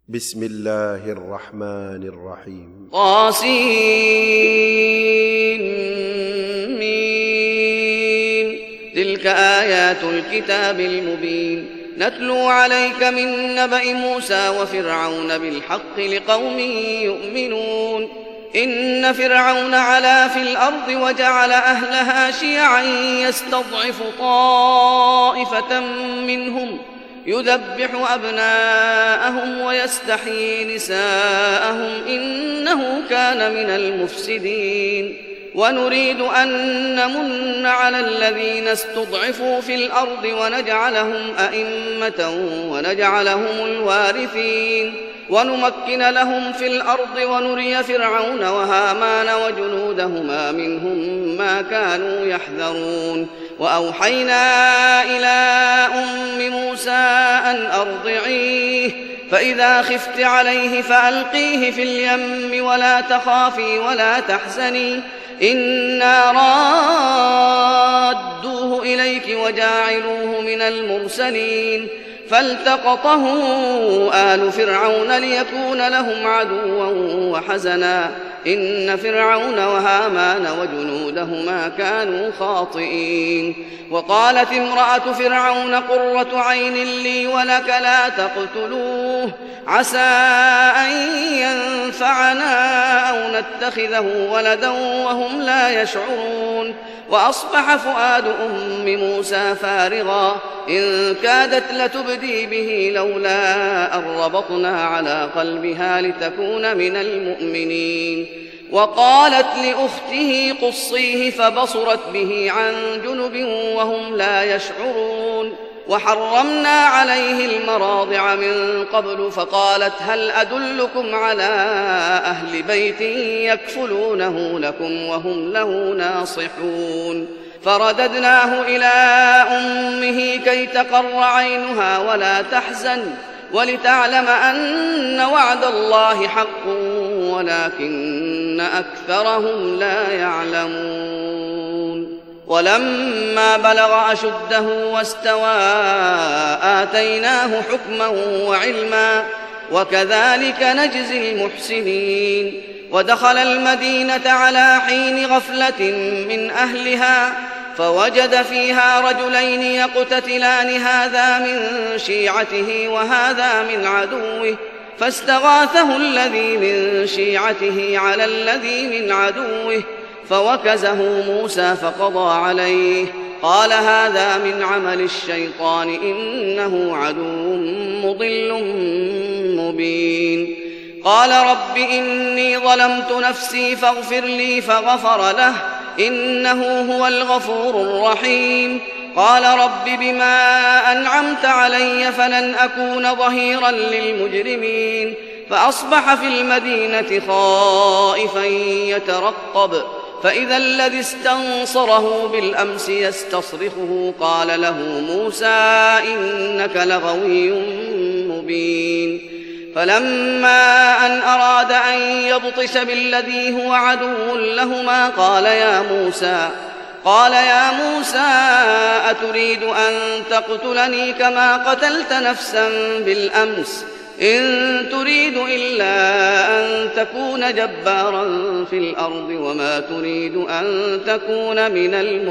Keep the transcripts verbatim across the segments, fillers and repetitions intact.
بسم الله الرحمن الرحيم طاسين تلك آيات الكتاب المبين نتلو عليك من نبأ موسى وفرعون بالحق لقوم يؤمنون إن فرعون علا في الأرض وجعل أهلها شيعا يستضعف طائفة منهم يذبح أبناءهم ويستحيي نساءهم إنه كان من المفسدين ونريد أن نمن على الذين استضعفوا في الأرض ونجعلهم أئمة ونجعلهم الوارثين ونمكن لهم في الأرض ونري فرعون وهامان وجنودهما منهم ما كانوا يحذرون وأوحينا إلى أم موسى أن أرضعيه فإذا خفت عليه فألقيه في اليم ولا تخافي ولا تحزني إنا رادوه إليك وجاعلوه من المرسلين فالتقطه آل فرعون ليكون لهم عدوا وحزنا إن فرعون وهامان وجنودهما كانوا خاطئين وقالت امرأة فرعون قرة عين لي ولك لا تقتلوه عسى أن ينفعنا أو نتخذه ولدا وهم لا يشعرون وأصبح فؤاد أم موسى فارغا إن كادت لتبدي به لولا أن ربطنا على قلبها لتكون من المؤمنين وقالت لأخته قصيه فبصرت به عن جنب وهم لا يشعرون وحرمنا عليه المراضع من قبل فقالت هل أدلكم على أهل بيت يكفلونه لكم وهم له ناصحون فرددناه إلى أمه كي تقر عينها ولا تحزن ولتعلم أن وعد الله حق ولكن أكثرهم لا يعلمون ولما بلغ أشده واستوى آتيناه حكما وعلما وكذلك نجزي المحسنين ودخل المدينة على حين غفلة من أهلها فوجد فيها رجلين يقتتلان هذا من شيعته وهذا من عدوه فاستغاثه الذي من شيعته على الذي من عدوه فوكزه موسى فقضى عليه قال هذا من عمل الشيطان إنه عدو مضل مبين قال رب إني ظلمت نفسي فاغفر لي فغفر له إنه هو الغفور الرحيم قال رب بما أنعمت علي فلن أكون ظهيرا للمجرمين فأصبح في المدينة خائفا يترقب فإذا الذي استنصره بالأمس يستصرخه قال له موسى إنك لغوي مبين فلما أن أراد أن يبطش بالذي هو عدو لهما قال يا موسى قال يا موسى أتريد أن تقتلني كما قتلت نفسا بالأمس إن تريد إلا أن تكون جبارا في الأرض وما تريد أن تكون من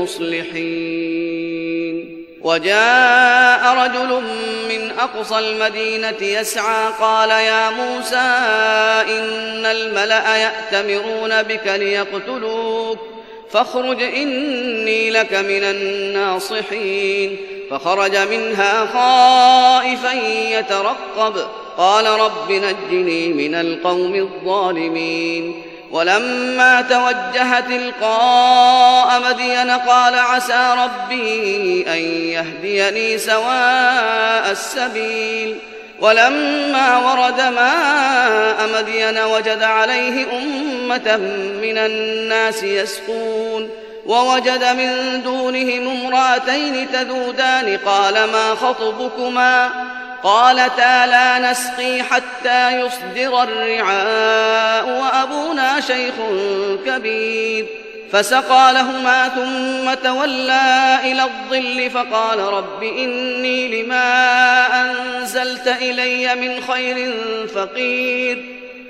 المصلحين وجاء رجل من أقصى المدينة يسعى قال يا موسى إن الملأ يأتمرون بك ليقتلوك فاخرج إني لك من الناصحين فخرج منها خائفا يترقب قال رب نجني من القوم الظالمين ولما توجه تلقاء مدين قال عسى ربي أن يهديني سواء السبيل ولما ورد ماء مدين وجد عليه أمة من الناس يسقون ووجد من دونهم امرأتين تذودان قال ما خطبكما قالتا لا نسقي حتى يصدر الرعاء وأبونا شيخ كبير فسقى لهما ثم تولى إلى الظل فقال رب إني لما أنزلت إلي من خير فقير.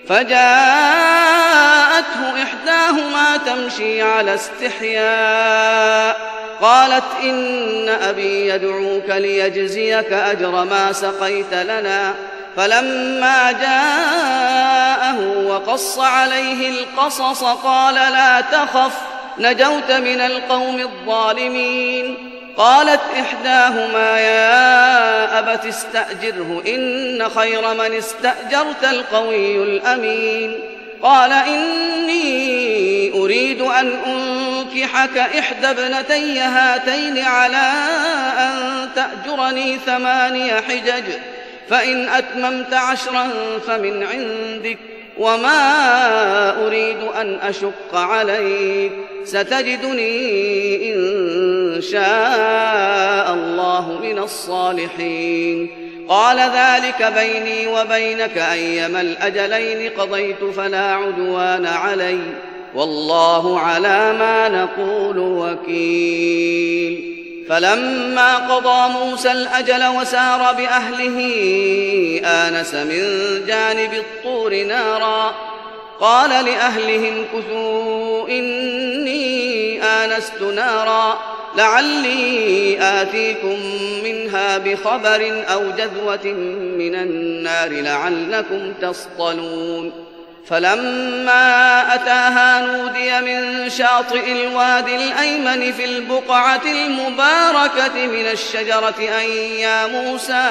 فجاءته إحداهما تمشي على استحياء قالت إن أبي يدعوك ليجزيك أجر ما سقيت لنا. فلما جاءه وقص عليه القصص قال لا تخف نجوت من القوم الظالمين. قالت إحداهما يا أبت استأجره إن خير من استأجرت القوي الأمين. قال إني أريد أن أنكحك إحدى ابنتي هاتين على أن تأجرني ثماني حجج فإن أتممت عشرا فمن عندك وما أريد أن أشق عليك ستجدني إن شاء الله من الصالحين. قال ذلك بيني وبينك أيما الأجلين قضيت فلا عدوان علي والله على ما نقول وكيل. فلما قضى موسى الأجل وسار بأهله آنس من جانب الطور نارا قال لأهلهم كثوا إني آنست نارا لعلي آتيكم منها بخبر أو جذوة من النار لعلكم تصطلون. فلما أتاها نودي من شاطئ الوادي الأيمن في البقعة المباركة من الشجرة أن يا موسى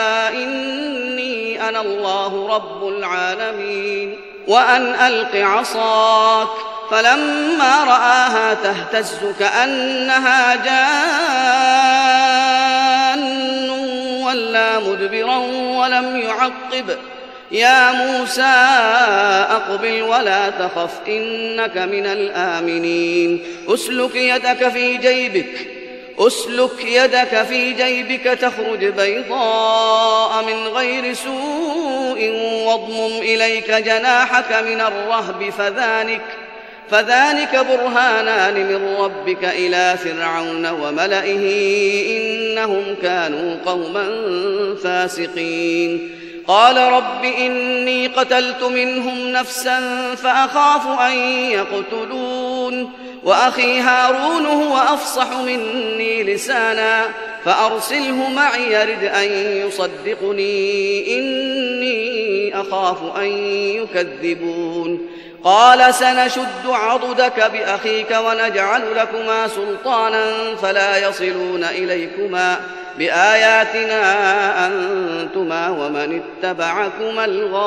إني أنا الله رب العالمين وأن ألق عصاك. فلما رآها تهتز كأنها جان ولا مدبرا ولم يعقب يا موسى أقبل ولا تخف إنك من الآمنين. أسلك يدك في جيبك أسلك يدك في جيبك تخرج بيضاء من غير سوء واضمم إليك جناحك من الرهب فذلك فذلك برهانان من ربك إلى فرعون وملئه إنهم كانوا قوما فاسقين. قال رب إني قتلت منهم نفسا فأخاف أن يقتلون وأخي هارون هو أفصح مني لسانا فأرسله معي يرد أن يصدقني إني أخاف أن يكذبون. قال سنشد عضدك بأخيك ونجعل لكما سلطانا فلا يصلون إليكما بآياتنا أنتما ومن اتبعكما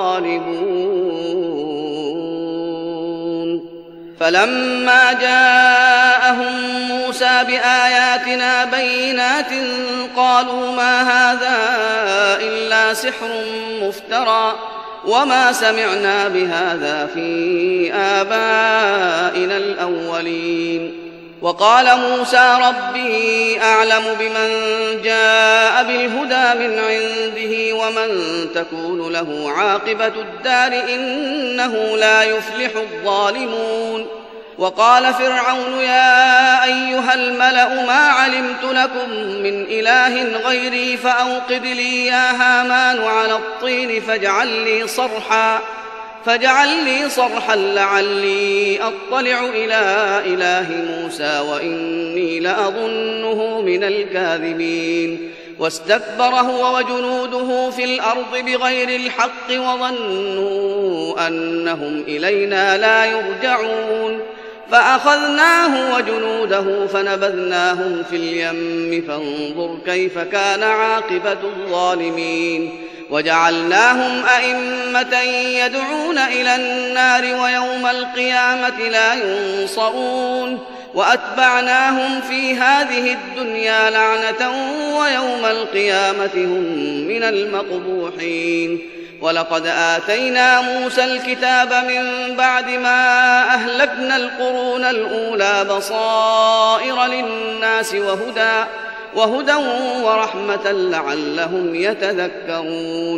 الغالبون. فلما جاءهم موسى بآياتنا بينات قالوا ما هذا إلا سحر مفترى وما سمعنا بهذا في آبائنا الأولين. وقال موسى ربي أعلم بمن جاء بالهدى من عنده ومن تكون له عاقبة الدار إنه لا يفلح الظالمون. وقال فرعون يا أيها الملأ ما علمت لكم من إله غيري فأوقد لي يا هامان على الطين فاجعل لي صرحا فاجعل لي صرحا لعلي أطلع إلى إله موسى وإني لأظنه من الكاذبين. واستكبر هو وجنوده في الأرض بغير الحق وظنوا أنهم إلينا لا يرجعون. فأخذناه وجنوده فنبذناهم في اليم فانظر كيف كان عاقبة الظالمين. وجعلناهم أئمة يدعون إلى النار ويوم القيامة لا ينصرون. وأتبعناهم في هذه الدنيا لعنة ويوم القيامة هم من المقبوحين. ولقد آتينا موسى الكتاب من بعد ما أهلكنا القرون الأولى بصائر للناس وهدى وهدى ورحمة لعلهم يتذكرون.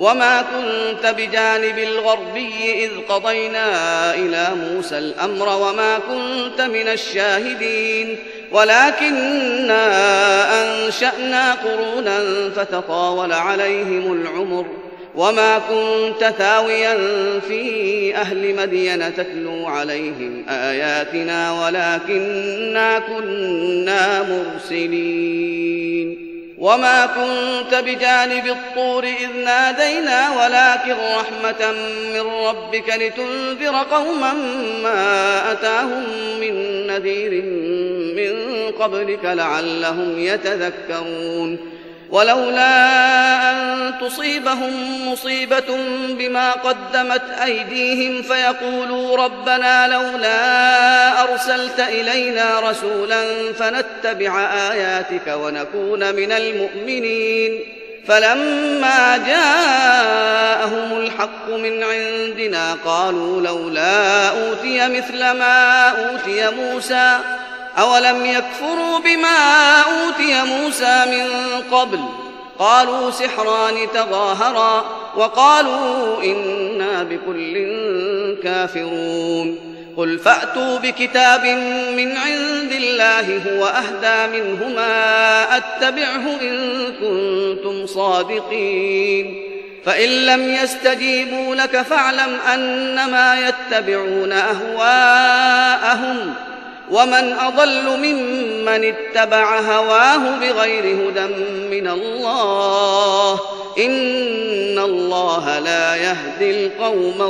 وما كنت بجانب الغربي إذ قضينا إلى موسى الأمر وما كنت من الشاهدين ولكننا أنشأنا قرونا فتطاول عليهم العمر وما كنت ثاويا في أهل مدين تتلو عليهم آياتنا ولكننا كنا مرسلين وما كنت بجانب الطور إذ نادينا ولكن رحمة من ربك لتنذر قوما ما أتاهم من نذير من قبلك لعلهم يتذكرون ولولا أن تصيبهم مصيبة بما قدمت أيديهم فيقولوا ربنا لولا أرسلت إلينا رسولا فنتبع آياتك ونكون من المؤمنين فلما جاءهم الحق من عندنا قالوا لولا أوتي مثل ما أوتي موسى أولم يكفروا بما أوتي موسى من قبل قالوا سحران تظاهرا وقالوا إنا بكل كافرون قل فأتوا بكتاب من عند الله هو أهدى منهما أتبعه إن كنتم صادقين فإن لم يستجيبوا لك فاعلم أنما يتبعون أهواءهم ومن أضل ممن اتبع هواه بغير هدى من الله إن الله لا يهدي القوم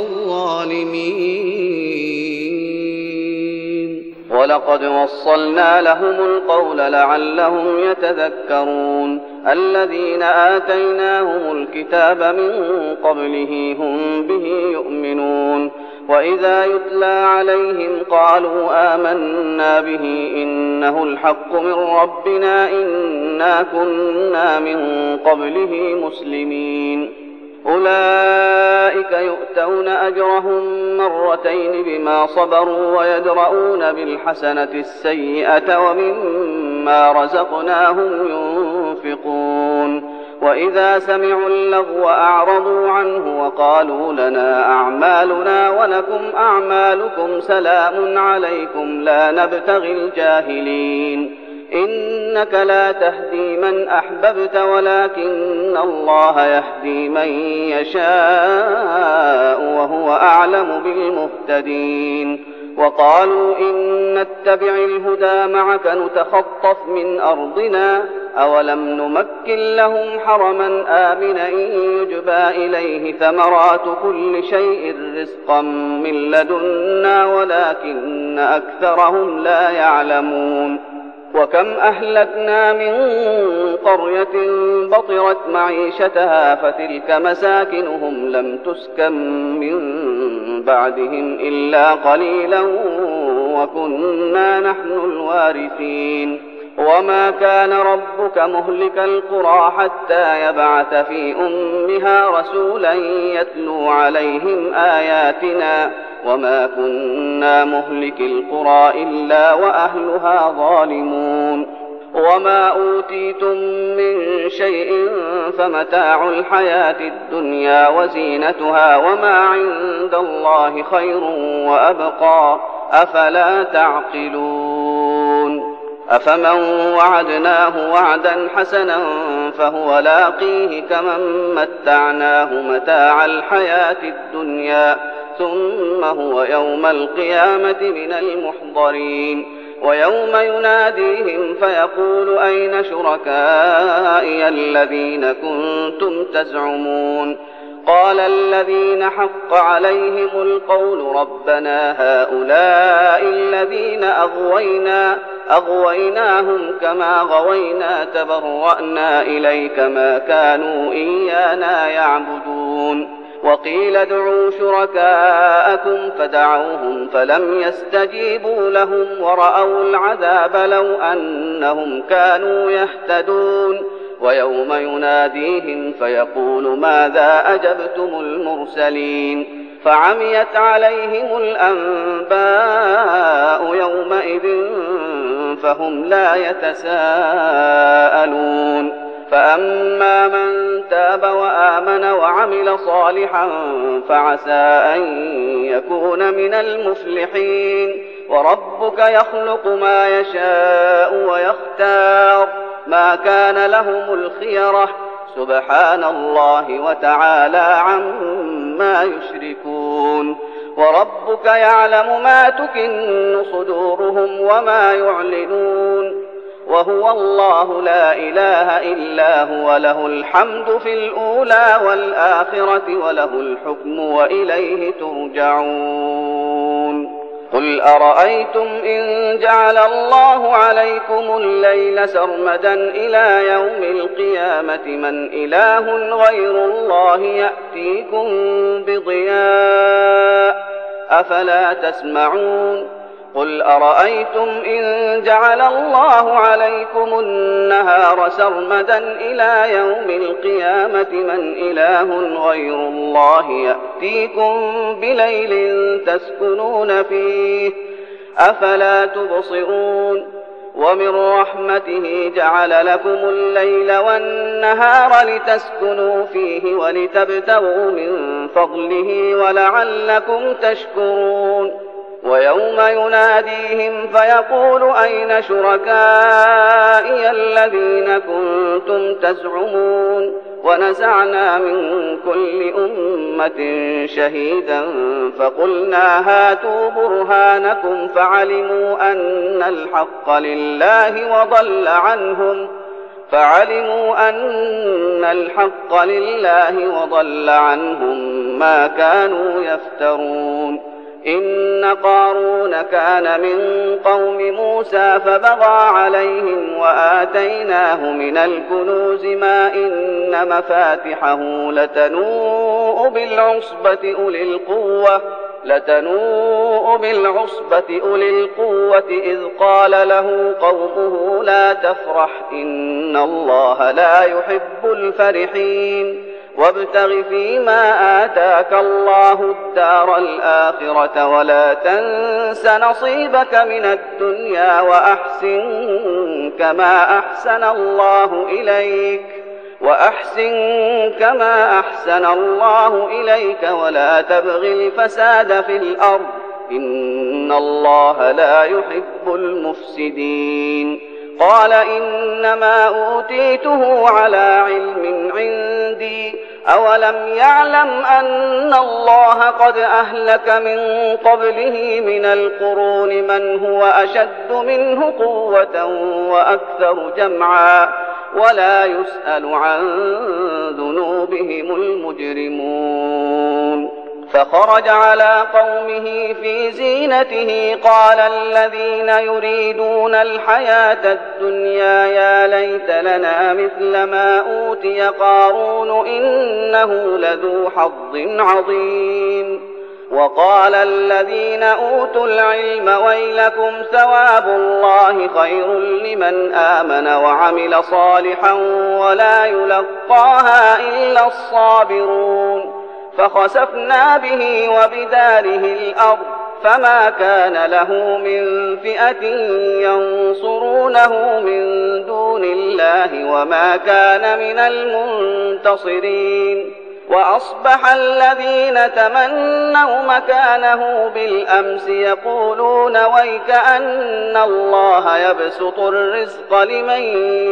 الظالمين ولقد وصلنا لهم القول لعلهم يتذكرون الذين آتيناهم الكتاب من قبله هم به يؤمنون وإذا يتلى عليهم قالوا آمنا به إنه الحق من ربنا إنا كنا من قبله مسلمين أولئك يؤتون أجرهم مرتين بما صبروا ويدرؤون بالحسنة السيئة ومما رزقناهم ينفقون وإذا سمعوا اللغو أعرضوا عنه وقالوا لنا أعمالنا ولكم أعمالكم سلام عليكم لا نبتغي الجاهلين إنك لا تهدي من أحببت ولكن الله يهدي من يشاء وهو أعلم بالمهتدين وقالوا إن نتبع الهدى معك نتخطف من أرضنا أولم نمكن لهم حرما آمنا يجبى إليه ثمرات كل شيء رزقا من لدنا ولكن أكثرهم لا يعلمون وكم أهلكنا من قرية بطرت معيشتها فتلك مساكنهم لم تسكن من بعدهم إلا قليلا وكنا نحن الوارثين وما كان ربك مهلك القرى حتى يبعث في أمها رسولا يتلو عليهم آياتنا وما كنا مهلك القرى إلا وأهلها ظالمون وما أوتيتم من شيء فمتاع الحياة الدنيا وزينتها وما عند الله خير وأبقى أفلا تعقلون أفمن وعدناه وعدا حسنا فهو لاقيه كمن متعناه متاع الحياة الدنيا ثم هو يوم القيامة من المحضرين ويوم يناديهم فيقول أين شركائي الذين كنتم تزعمون قال الذين حق عليهم القول ربنا هؤلاء الذين أغوينا أغويناهم كما غوينا تبرأنا إليك ما كانوا إيانا يعبدون وقيل ادعوا شركاءكم فدعوهم فلم يستجيبوا لهم ورأوا العذاب لو أنهم كانوا يهتدون ويوم يناديهم فيقول ماذا أجبتم المرسلين فعميت عليهم الأنباء يومئذ فهم لا يتساءلون فأما من تاب وآمن وعمل صالحا فعسى أن يكون من المفلحين. وربك يخلق ما يشاء ويختار ما كان لهم الخيرة سبحان الله وتعالى عما يشركون. وربك يعلم ما تكن صدورهم وما يعلنون وهو الله لا إله إلا هو له الحمد في الأولى والآخرة وله الحكم وإليه ترجعون. قل أرأيتم إن جعل الله عليكم الليل سرمدا إلى يوم القيامة من إله غير الله يأتيكم بضياء أفلا تسمعون. قل أرأيتم إن جعل الله عليكم النهار سرمدا إلى يوم القيامة من إله غير الله يأتيكم بليل تسكنون فيه أفلا تبصرون. ومن رحمته جعل لكم الليل والنهار لتسكنوا فيه ولتبتغوا من فضله ولعلكم تشكرون. ويوم يناديهم فيقول أين شركائي الذين كنتم تزعمون ونزعنا من كل أمة شهيدا فقلنا هاتوا برهانكم فعلموا أن الحق لله وضل عنهم فعلموا أن الحق لله وضل عنهم ما كانوا يفترون. إن قارون كان من قوم موسى فبغى عليهم وآتيناه من الكنوز ما إن مفاتحه لتنوء بالعصبة أولي القوة لتنوء بالعصبة أولي القوة إذ قال له قومه لا تفرح إن الله لا يحب الفرحين. وابتغ فيما آتاك الله الدار الآخرة ولا تنس نصيبك من الدنيا وأحسن كما أحسن الله إليك وأحسن كما أحسن الله إليك ولا تبغ الفساد في الأرض إن الله لا يحب المفسدين. قال إنما أوتيته على علم عندي أولم يعلم أن الله قد أهلك من قبله من القرون من هو أشد منه قوة وأكثر جمعا ولا يسأل عن ذنوبهم المجرمون. فخرج على قومه في زينته قال الذين يريدون الحياة الدنيا يا ليت لنا مثل ما أوتي قارون إنه لذو حظ عظيم. وقال الذين أوتوا العلم ويلكم ثواب الله خير لمن آمن وعمل صالحا ولا يلقاها إلا الصابرون. فخسفنا به وبداره الأرض فما كان له من فئة ينصرونه من دون الله وما كان من المنتصرين. وأصبح الذين تمنوا مكانه بالأمس يقولون ويكأن الله يبسط الرزق لمن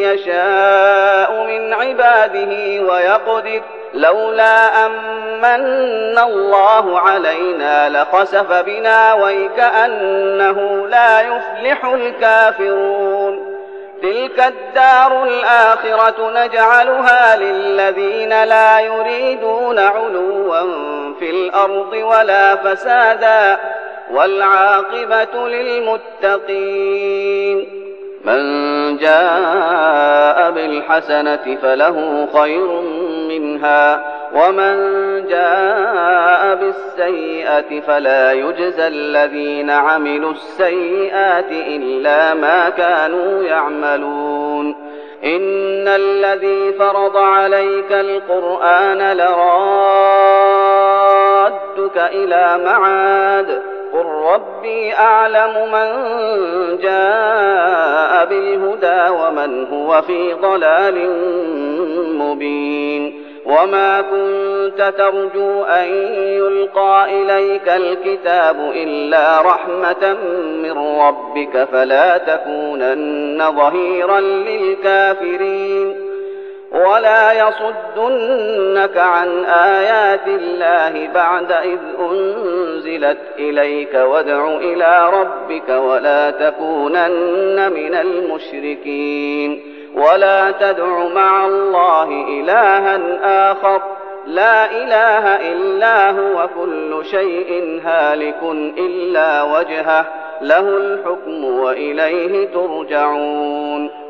يشاء من عباده ويقدر لولا أمن الله علينا لخسف بنا ويكأنه لا يفلح الكافرون. تلك الدار الآخرة نجعلها للذين لا يريدون علوا في الأرض ولا فسادا والعاقبة للمتقين. من جاء بالحسنة فله خير منها ومن جاء بالسيئة فلا يجزى الذين عملوا السيئات إلا ما كانوا يعملون. إن الذي فرض عليك القرآن لرادك إلى معاد قل ربي أعلم من جاء بالهدى ومن هو في ضلال مبين وما كنت ترجو أن يلقى إليك الكتاب إلا رحمة من ربك فلا تكونن ظهيرا للكافرين ولا يصدنك عن آيات الله بعد إذ أنزلت إليك وادع إلى ربك ولا تكونن من المشركين ولا تدع مع الله إلها آخر لا إله إلا هو كل شيء هالك إلا وجهه له الحكم وإليه ترجعون